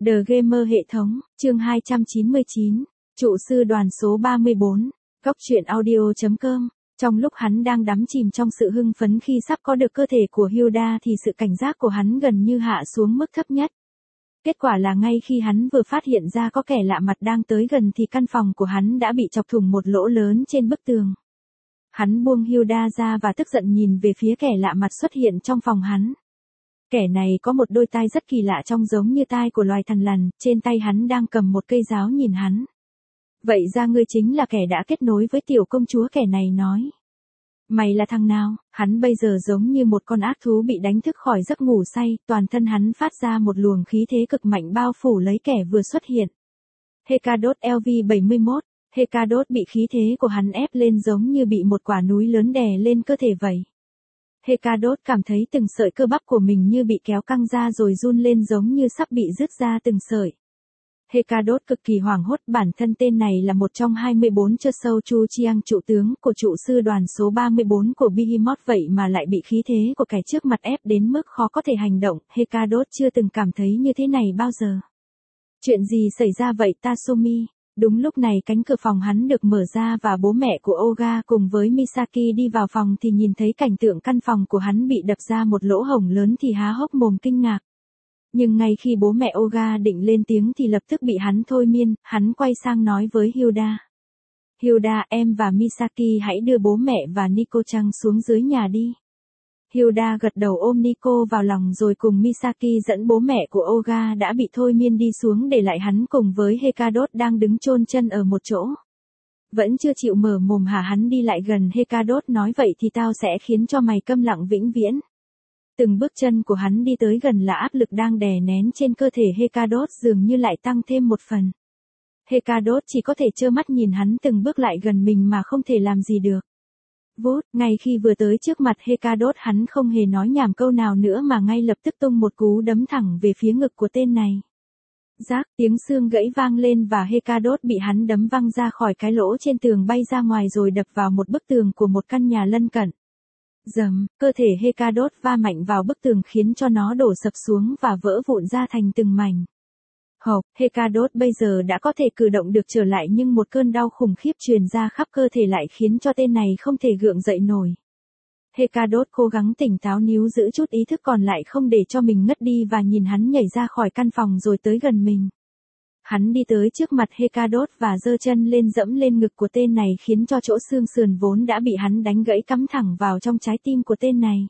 The Gamer hệ thống, chương 299, trụ sư đoàn số 34, góc truyện audio.com. Trong lúc hắn đang đắm chìm trong sự hưng phấn khi sắp có được cơ thể của Hilda thì sự cảnh giác của hắn gần như hạ xuống mức thấp nhất. Kết quả là ngay khi hắn vừa phát hiện ra có kẻ lạ mặt đang tới gần thì căn phòng của hắn đã bị chọc thủng một lỗ lớn trên bức tường. Hắn buông Hilda ra và tức giận nhìn về phía kẻ lạ mặt xuất hiện trong phòng hắn. Kẻ này có một đôi tai rất kỳ lạ trông giống như tai của loài thằn lằn, trên tay hắn đang cầm một cây giáo nhìn hắn. Vậy ra ngươi chính là kẻ đã kết nối với tiểu công chúa, kẻ này nói. Mày là thằng nào? Hắn bây giờ giống như một con ác thú bị đánh thức khỏi giấc ngủ say, toàn thân hắn phát ra một luồng khí thế cực mạnh bao phủ lấy kẻ vừa xuất hiện. Hekados LV71, Hekados bị khí thế của hắn ép lên giống như bị một quả núi lớn đè lên cơ thể vậy. Hekados cảm thấy từng sợi cơ bắp của mình như bị kéo căng ra rồi run lên giống như sắp bị rứt ra từng sợi. Hekados cực kỳ hoảng hốt, bản thân tên này là một trong 24 chơ sâu Chu Chiang trụ tướng của trụ sư đoàn số 34 của Behemoth, vậy mà lại bị khí thế của kẻ trước mặt ép đến mức khó có thể hành động. Hekados chưa từng cảm thấy như thế này bao giờ. Chuyện gì xảy ra vậy Tasumi? Đúng lúc này cánh cửa phòng hắn được mở ra và bố mẹ của Oga cùng với Misaki đi vào phòng thì nhìn thấy cảnh tượng căn phòng của hắn bị đập ra một lỗ hổng lớn thì há hốc mồm kinh ngạc. Nhưng ngay khi bố mẹ Oga định lên tiếng thì lập tức bị hắn thôi miên, hắn quay sang nói với Hilda. Hilda, em và Misaki hãy đưa bố mẹ và Nico-chan xuống dưới nhà đi. Hilda gật đầu ôm Nico vào lòng rồi cùng Misaki dẫn bố mẹ của Oga đã bị thôi miên đi xuống, để lại hắn cùng với Hekados đang đứng chôn chân ở một chỗ. Vẫn chưa chịu mở mồm hả? Hắn đi lại gần Hekados nói, vậy thì tao sẽ khiến cho mày câm lặng vĩnh viễn. Từng bước chân của hắn đi tới gần là áp lực đang đè nén trên cơ thể Hekados dường như lại tăng thêm một phần. Hekados chỉ có thể trơ mắt nhìn hắn từng bước lại gần mình mà không thể làm gì được. Vút, ngay khi vừa tới trước mặt Hekados, hắn không hề nói nhảm câu nào nữa mà ngay lập tức tung một cú đấm thẳng về phía ngực của tên này. Rác, tiếng xương gãy vang lên và Hekados bị hắn đấm văng ra khỏi cái lỗ trên tường, bay ra ngoài rồi đập vào một bức tường của một căn nhà lân cận. Dầm, cơ thể Hekados va mạnh vào bức tường khiến cho nó đổ sập xuống và vỡ vụn ra thành từng mảnh. Hộc, Hekados bây giờ đã có thể cử động được trở lại, nhưng một cơn đau khủng khiếp truyền ra khắp cơ thể lại khiến cho tên này không thể gượng dậy nổi. Hekados cố gắng tỉnh táo níu giữ chút ý thức còn lại không để cho mình ngất đi và nhìn hắn nhảy ra khỏi căn phòng rồi tới gần mình. Hắn đi tới trước mặt Hekados và giơ chân lên dẫm lên ngực của tên này khiến cho chỗ xương sườn vốn đã bị hắn đánh gãy cắm thẳng vào trong trái tim của tên này.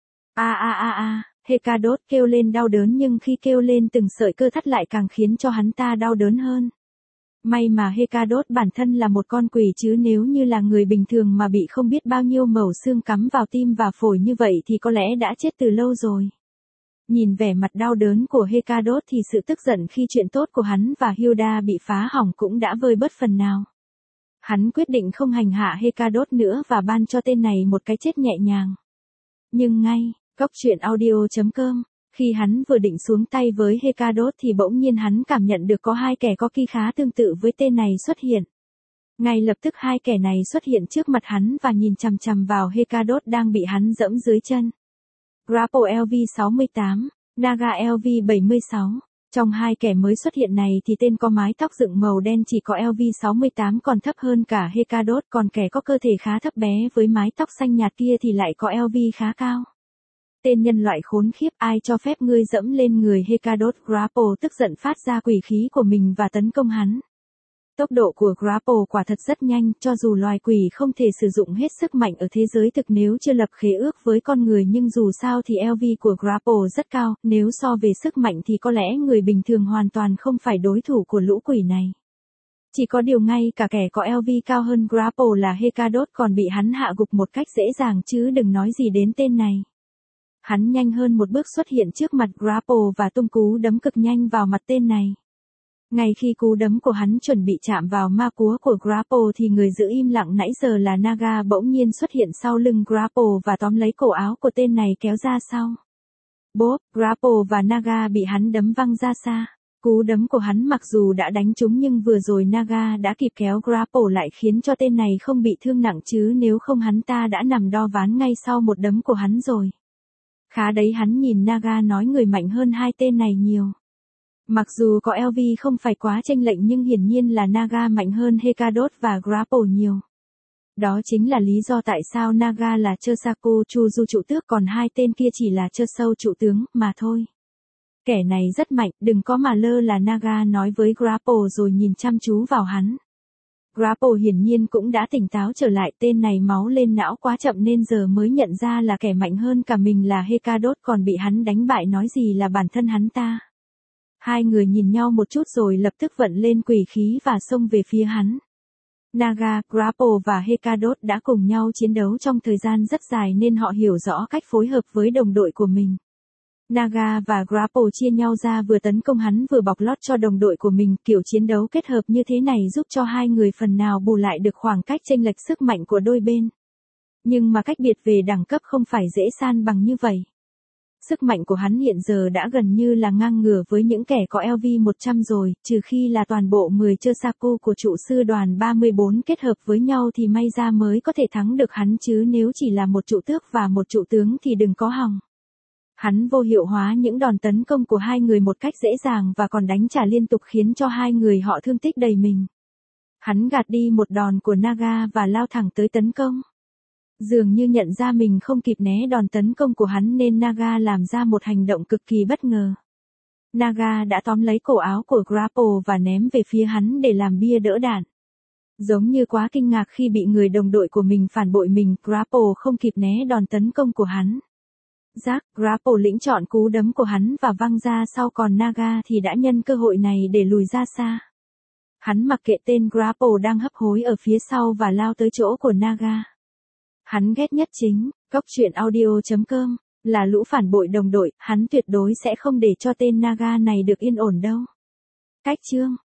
Hekados kêu lên đau đớn, nhưng khi kêu lên từng sợi cơ thắt lại càng khiến cho hắn ta đau đớn hơn. May mà Hekados bản thân là một con quỷ, chứ nếu như là người bình thường mà bị không biết bao nhiêu mẩu xương cắm vào tim và phổi như vậy thì có lẽ đã chết từ lâu rồi. Nhìn vẻ mặt đau đớn của Hekados thì sự tức giận khi chuyện tốt của hắn và Hilda bị phá hỏng cũng đã vơi bớt phần nào. Hắn quyết định không hành hạ Hekados nữa và ban cho tên này một cái chết nhẹ nhàng. Nhưng ngay, góc truyện audio.com, khi hắn vừa định xuống tay với Hekados thì bỗng nhiên hắn cảm nhận được có hai kẻ có ki khá tương tự với tên này xuất hiện. Ngay lập tức hai kẻ này xuất hiện trước mặt hắn và nhìn chằm chằm vào Hekados đang bị hắn dẫm dưới chân. Grapple LV68, Naga LV76. Trong hai kẻ mới xuất hiện này thì tên có mái tóc dựng màu đen chỉ có LV68 còn thấp hơn cả Hekados, còn kẻ có cơ thể khá thấp bé với mái tóc xanh nhạt kia thì lại có LV khá cao. Tên nhân loại khốn khiếp, ai cho phép ngươi dẫm lên người Hekados? Grapple tức giận phát ra quỷ khí của mình và tấn công hắn. Tốc độ của Grapple quả thật rất nhanh, cho dù loài quỷ không thể sử dụng hết sức mạnh ở thế giới thực nếu chưa lập khế ước với con người, nhưng dù sao thì LV của Grapple rất cao, nếu so về sức mạnh thì có lẽ người bình thường hoàn toàn không phải đối thủ của lũ quỷ này. Chỉ có điều ngay cả kẻ có LV cao hơn Grapple là Hekados còn bị hắn hạ gục một cách dễ dàng, chứ đừng nói gì đến tên này. Hắn nhanh hơn một bước xuất hiện trước mặt Grapple và tung cú đấm cực nhanh vào mặt tên này. Ngay khi cú đấm của hắn chuẩn bị chạm vào ma cúa của Grapple thì người giữ im lặng nãy giờ là Naga bỗng nhiên xuất hiện sau lưng Grapple và tóm lấy cổ áo của tên này kéo ra sau. Bốp, Grapple và Naga bị hắn đấm văng ra xa. Cú đấm của hắn mặc dù đã đánh trúng nhưng vừa rồi Naga đã kịp kéo Grapple lại khiến cho tên này không bị thương nặng, chứ nếu không hắn ta đã nằm đo ván ngay sau một đấm của hắn rồi. Khá đấy, hắn nhìn Naga nói, người mạnh hơn hai tên này nhiều. Mặc dù có LV không phải quá chênh lệch nhưng hiển nhiên là Naga mạnh hơn Hekadosh và Grapple nhiều. Đó chính là lý do tại sao Naga là Chosaku Chuju trụ tước còn hai tên kia chỉ là Chosou trụ tướng mà thôi. Kẻ này rất mạnh, đừng có mà lơ là, Naga nói với Grapple rồi nhìn chăm chú vào hắn. Grapple hiển nhiên cũng đã tỉnh táo trở lại, tên này máu lên não quá chậm nên giờ mới nhận ra là kẻ mạnh hơn cả mình là Hekadosh còn bị hắn đánh bại nói gì là bản thân hắn ta. Hai người nhìn nhau một chút rồi lập tức vận lên quỷ khí và xông về phía hắn. Naga, Grapple và Hekadosh đã cùng nhau chiến đấu trong thời gian rất dài nên họ hiểu rõ cách phối hợp với đồng đội của mình. Naga và Grapple chia nhau ra vừa tấn công hắn vừa bọc lót cho đồng đội của mình, kiểu chiến đấu kết hợp như thế này giúp cho hai người phần nào bù lại được khoảng cách chênh lệch sức mạnh của đôi bên. Nhưng mà cách biệt về đẳng cấp không phải dễ san bằng như vậy. Sức mạnh của hắn hiện giờ đã gần như là ngang ngửa với những kẻ có LV 100 rồi, trừ khi là toàn bộ 10 Chosaku của trụ sư đoàn 34 kết hợp với nhau thì may ra mới có thể thắng được hắn chứ nếu chỉ là một trụ tước và một trụ tướng thì đừng có hòng. Hắn vô hiệu hóa những đòn tấn công của hai người một cách dễ dàng và còn đánh trả liên tục khiến cho hai người họ thương tích đầy mình. Hắn gạt đi một đòn của Naga và lao thẳng tới tấn công. Dường như nhận ra mình không kịp né đòn tấn công của hắn nên Naga làm ra một hành động cực kỳ bất ngờ. Naga đã tóm lấy cổ áo của Grapple và ném về phía hắn để làm bia đỡ đạn. Giống như quá kinh ngạc khi bị người đồng đội của mình phản bội mình, Grapple không kịp né đòn tấn công của hắn. Grapple lĩnh chọn cú đấm của hắn và văng ra sau, còn Naga thì đã nhân cơ hội này để lùi ra xa. Hắn mặc kệ tên Grapple đang hấp hối ở phía sau và lao tới chỗ của Naga. Hắn ghét nhất chính, goctruyện.audio.com, là lũ phản bội đồng đội, hắn tuyệt đối sẽ không để cho tên Naga này được yên ổn đâu. Cách chương